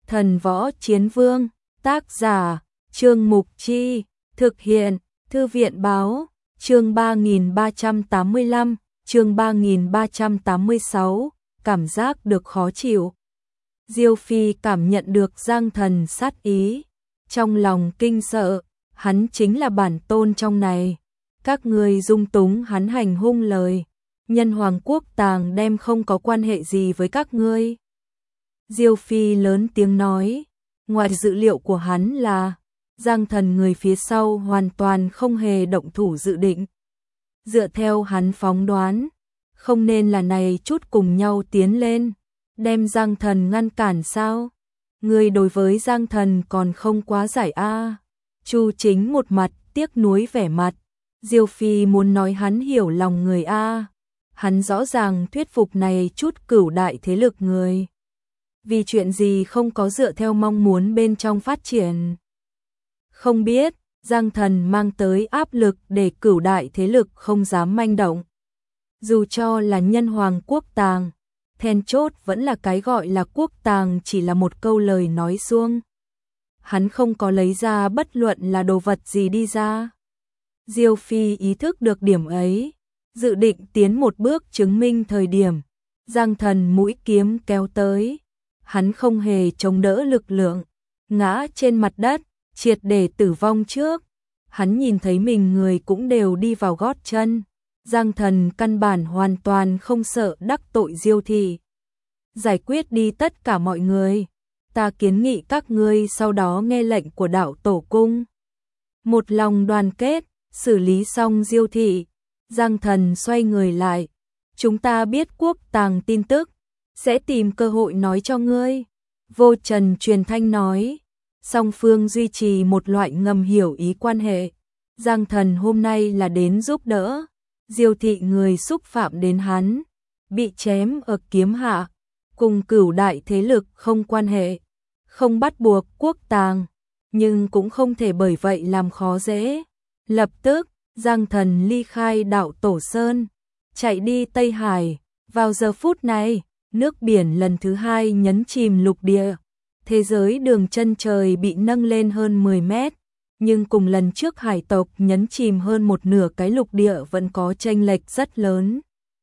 Thần Võ Chiến Vương, tác giả, Trương Mục Chi, thực hiện, Thư viện Báo, chương 3385, chương 3386, cảm giác được khó chịu. Diêu Phi cảm nhận được Giang Thần sát ý, trong lòng kinh sợ, hắn chính là bản tôn trong này. Các ngươi dung túng hắn hành hung lời, nhân Hoàng Quốc Tàng đem không có quan hệ gì với các ngươi. Diêu Phi lớn tiếng nói, ngoài dự liệu của hắn là, Giang Thần người phía sau hoàn toàn không hề động thủ dự định. Dựa theo hắn phóng đoán, không nên là này chút cùng nhau tiến lên, đem Giang Thần ngăn cản sao? Người đối với Giang Thần còn không quá giải a. Chu Chính một mặt tiếc nuối vẻ mặt, Diêu Phi muốn nói hắn hiểu lòng người a. Hắn rõ ràng thuyết phục này chút cửu đại thế lực người. Vì chuyện gì không có dựa theo mong muốn bên trong phát triển. Không biết, Giang Thần mang tới áp lực để cửu đại thế lực không dám manh động. Dù cho là nhân Hoàng Quốc Tàng, then chốt vẫn là cái gọi là quốc tàng chỉ là một câu lời nói suông. Hắn không có lấy ra bất luận là đồ vật gì đi ra. Diêu Phi ý thức được điểm ấy, dự định tiến một bước chứng minh thời điểm. Giang Thần mũi kiếm kéo tới, hắn không hề chống đỡ lực lượng, ngã trên mặt đất, triệt để tử vong trước. Hắn nhìn thấy mình người cũng đều đi vào gót chân. Giang Thần căn bản hoàn toàn không sợ đắc tội Diêu thị. Giải quyết đi tất cả mọi người. Ta kiến nghị các ngươi sau đó nghe lệnh của đạo tổ cung. Một lòng đoàn kết, xử lý xong Diêu thị. Giang Thần xoay người lại. Chúng ta biết quốc tàng tin tức, sẽ tìm cơ hội nói cho ngươi. Vô Trần truyền thanh nói. Song phương duy trì một loại ngầm hiểu ý quan hệ. Giang Thần hôm nay là đến giúp đỡ. Diêu thị người xúc phạm đến hắn, bị chém ở kiếm hạ, cùng cửu đại thế lực không quan hệ, không bắt buộc quốc tàng, nhưng cũng không thể bởi vậy làm khó dễ. Lập tức, Giang Thần ly khai đạo Tổ Sơn, chạy đi Tây Hải. Vào giờ phút này, nước biển lần thứ hai nhấn chìm lục địa, thế giới đường chân trời bị nâng lên hơn 10 mét. Nhưng cùng lần trước hải tộc nhấn chìm hơn một nửa cái lục địa vẫn có chênh lệch rất lớn.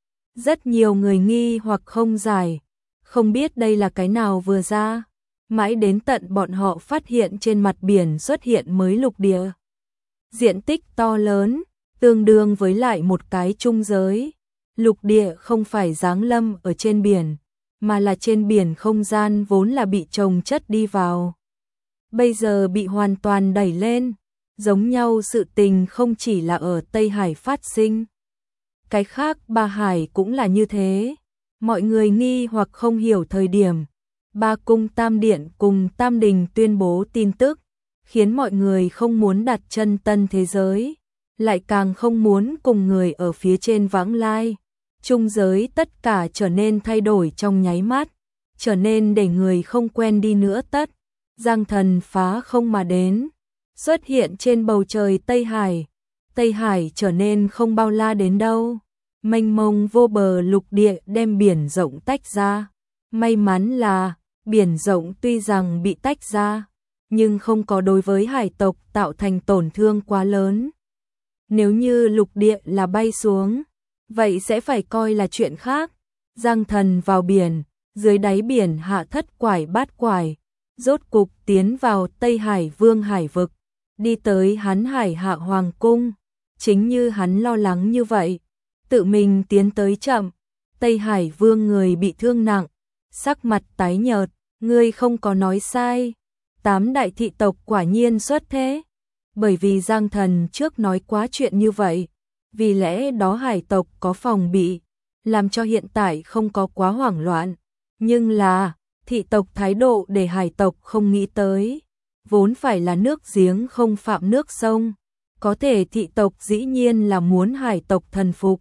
Rất nhiều người nghi hoặc không giải, không biết đây là cái nào vừa ra. Mãi đến tận bọn họ phát hiện trên mặt biển xuất hiện mới lục địa. Diện tích to lớn, tương đương với lại một cái trung giới. Lục địa không phải giáng lâm ở trên biển, mà là trên biển không gian vốn là bị chồng chất đi vào. Bây giờ bị hoàn toàn đẩy lên, giống nhau sự tình không chỉ là ở Tây Hải phát sinh. Cái khác Ba Hải cũng là như thế. Mọi người nghi hoặc không hiểu thời điểm. Ba cung Tam Điện cùng Tam Đình tuyên bố tin tức, khiến mọi người không muốn đặt chân tân thế giới, lại càng không muốn cùng người ở phía trên vãng lai. Trung giới tất cả trở nên thay đổi trong nháy mắt, trở nên để người không quen đi nữa tất. Giang Thần phá không mà đến, xuất hiện trên bầu trời Tây Hải. Tây Hải trở nên không bao la đến đâu, mênh mông vô bờ lục địa đem biển rộng tách ra. May mắn là biển rộng tuy rằng bị tách ra, nhưng không có đối với hải tộc tạo thành tổn thương quá lớn. Nếu như lục địa là bay xuống, vậy sẽ phải coi là chuyện khác. Giang Thần vào biển, dưới đáy biển hạ thất quải bát quải, rốt cục tiến vào Tây Hải Vương hải vực, đi tới hắn Hải Hạ Hoàng cung. Chính như hắn lo lắng như vậy, tự mình tiến tới chậm. Tây Hải Vương người bị thương nặng, sắc mặt tái nhợt. Ngươi không có nói sai, 8 đại thị tộc quả nhiên xuất thế. Bởi vì Giang Thần trước nói quá chuyện như vậy, vì lẽ đó hải tộc có phòng bị, làm cho hiện tại không có quá hoảng loạn. Nhưng là thị tộc thái độ để hải tộc không nghĩ tới, vốn phải là nước giếng không phạm nước sông, có thể thị tộc dĩ nhiên là muốn hải tộc thần phục,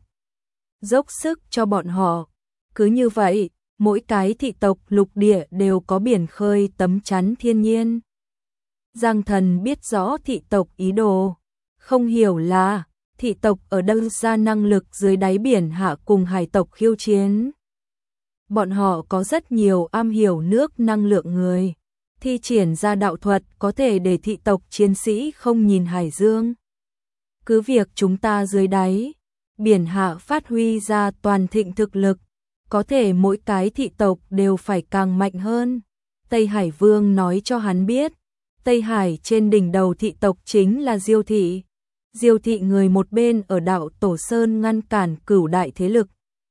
dốc sức cho bọn họ. Cứ như vậy, mỗi cái thị tộc lục địa đều có biển khơi tấm chắn thiên nhiên. Giang Thần biết rõ thị tộc ý đồ, không hiểu là thị tộc ở đâu ra năng lực dưới đáy biển hạ cùng hải tộc khiêu chiến. Bọn họ có rất nhiều am hiểu nước năng lượng người, thi triển ra đạo thuật có thể để thị tộc chiến sĩ không nhìn hải dương. Cứ việc chúng ta dưới đáy biển hạ phát huy ra toàn thịnh thực lực, có thể mỗi cái thị tộc đều phải càng mạnh hơn. Tây Hải Vương nói cho hắn biết, Tây Hải trên đỉnh đầu thị tộc chính là Diêu thị. Diêu thị người một bên ở đạo Tổ Sơn ngăn cản cửu đại thế lực,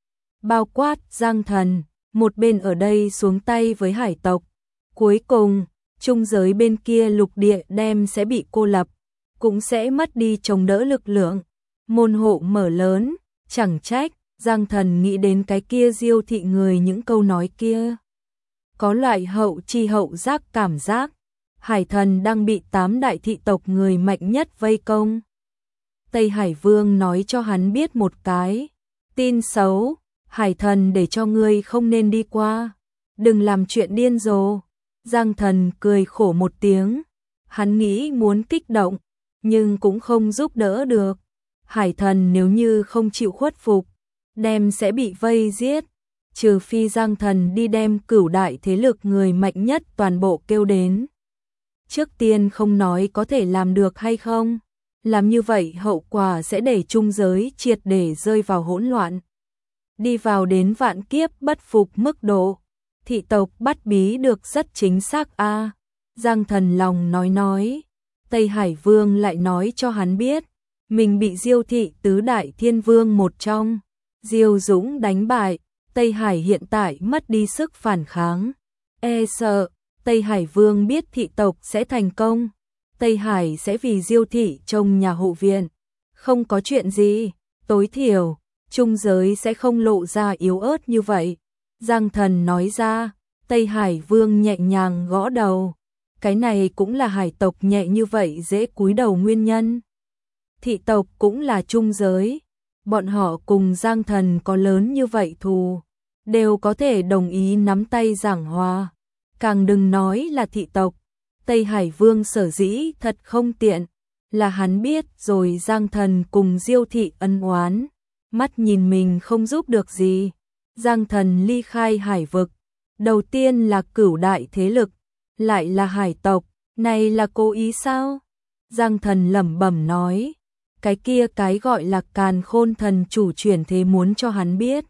bao quát Giang Thần, một bên ở đây xuống tay với hải tộc. Cuối cùng, trung giới bên kia lục địa đem sẽ bị cô lập, cũng sẽ mất đi chống đỡ lực lượng. Môn hộ mở lớn, chẳng trách Giang Thần nghĩ đến cái kia Diêu thị người những câu nói kia. Có loại hậu chi hậu giác cảm giác, Hải Thần đang bị 8 đại thị tộc người mạnh nhất vây công. Tây Hải Vương nói cho hắn biết một cái tin xấu, Hải Thần để cho ngươi không nên đi qua, đừng làm chuyện điên rồ. Giang Thần cười khổ một tiếng, hắn nghĩ muốn kích động, nhưng cũng không giúp đỡ được. Hải Thần nếu như không chịu khuất phục, đem sẽ bị vây giết, trừ phi Giang Thần đi đem cửu đại thế lực người mạnh nhất toàn bộ kêu đến. Trước tiên không nói có thể làm được hay không, làm như vậy hậu quả sẽ để trung giới triệt để rơi vào hỗn loạn, đi vào đến vạn kiếp bất phục mức độ. Thị tộc bắt bí được rất chính xác a. Giang Thần lòng nói. Tây Hải Vương lại nói cho hắn biết, mình bị Diêu thị tứ đại thiên vương một trong, Diêu Dũng đánh bại. Tây Hải hiện tại mất đi sức phản kháng, e sợ Tây Hải Vương biết thị tộc sẽ thành công, Tây Hải sẽ vì Diêu thị trông nhà hộ viện. Không có chuyện gì, tối thiểu trung giới sẽ không lộ ra yếu ớt như vậy. Giang Thần nói ra. Tây Hải Vương nhẹ nhàng gõ đầu, cái này cũng là hải tộc nhẹ như vậy dễ cúi đầu nguyên nhân. Thị tộc cũng là trung giới, bọn họ cùng Giang Thần có lớn như vậy thù, đều có thể đồng ý nắm tay giảng hòa, càng đừng nói là thị tộc. Tây Hải Vương sở dĩ thật không tiện, là hắn biết rồi Giang Thần cùng Diêu thị ân oán, mắt nhìn mình không giúp được gì. Giang Thần ly khai hải vực, đầu tiên là cửu đại thế lực, lại là hải tộc, này là cố ý sao? Giang Thần lẩm bẩm nói, cái kia cái gọi là Càn Khôn thần chủ chuyển thế muốn cho hắn biết.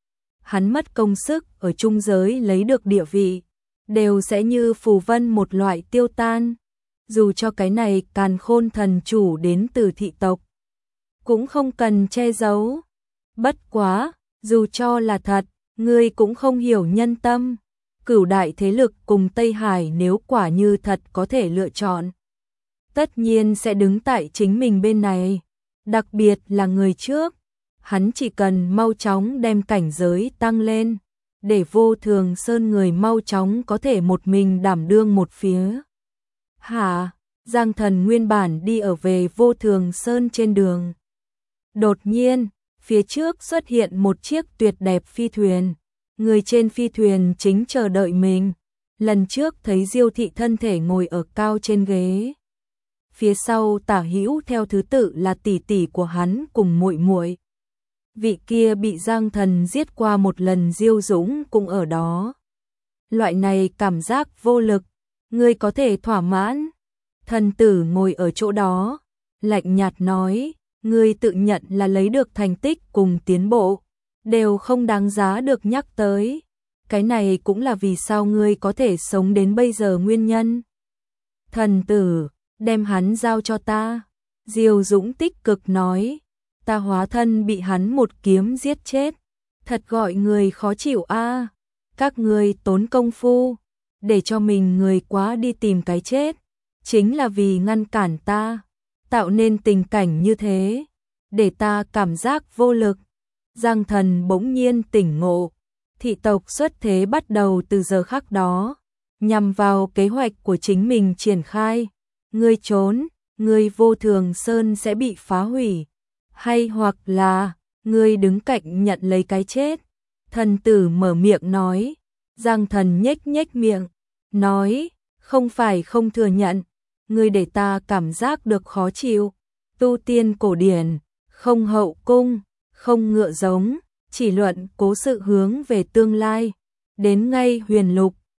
Hắn mất công sức ở trung giới lấy được địa vị, đều sẽ như phù vân một loại tiêu tan. Dù cho cái này Càn Khôn thần chủ đến từ thị tộc, cũng không cần che giấu. Bất quá, dù cho là thật, ngươi cũng không hiểu nhân tâm. Cửu đại thế lực cùng Tây Hải nếu quả như thật có thể lựa chọn, tất nhiên sẽ đứng tại chính mình bên này. Đặc biệt là người trước, hắn chỉ cần mau chóng đem cảnh giới tăng lên, để Vô Thường Sơn người mau chóng có thể một mình đảm đương một phía. Hả? Giang Thần nguyên bản đi ở về Vô Thường Sơn trên đường. Đột nhiên, phía trước xuất hiện một chiếc tuyệt đẹp phi thuyền. Người trên phi thuyền chính chờ đợi mình. Lần trước thấy Diêu thị thân thể ngồi ở cao trên ghế. Phía sau tả hữu theo thứ tự là tỷ tỷ của hắn cùng muội muội. Vị kia bị Giang Thần giết qua một lần Diêu Dũng cũng ở đó. Loại này cảm giác vô lực, ngươi có thể thỏa mãn. Thần tử ngồi ở chỗ đó, lạnh nhạt nói, ngươi tự nhận là lấy được thành tích cùng tiến bộ, đều không đáng giá được nhắc tới. Cái này cũng là vì sao ngươi có thể sống đến bây giờ nguyên nhân. Thần tử, đem hắn giao cho ta. Diêu Dũng tích cực nói, ta hóa thân bị hắn một kiếm giết chết. Thật gọi người khó chịu a. Các ngươi tốn công phu, để cho mình người quá đi tìm cái chết, chính là vì ngăn cản ta, tạo nên tình cảnh như thế, để ta cảm giác vô lực. Giang Thần bỗng nhiên tỉnh ngộ, thị tộc xuất thế bắt đầu từ giờ khắc đó, nhằm vào kế hoạch của chính mình triển khai. Ngươi trốn, ngươi Vô Thường Sơn sẽ bị phá hủy, hay hoặc là ngươi đứng cạnh nhận lấy cái chết. Thần tử mở miệng nói. Giang Thần nhếch nhếch miệng, nói, không phải không thừa nhận, ngươi để ta cảm giác được khó chịu. Tu tiên cổ điển, không hậu cung, không ngựa giống, chỉ luận cố sự hướng về tương lai. Đến ngay huyền lục,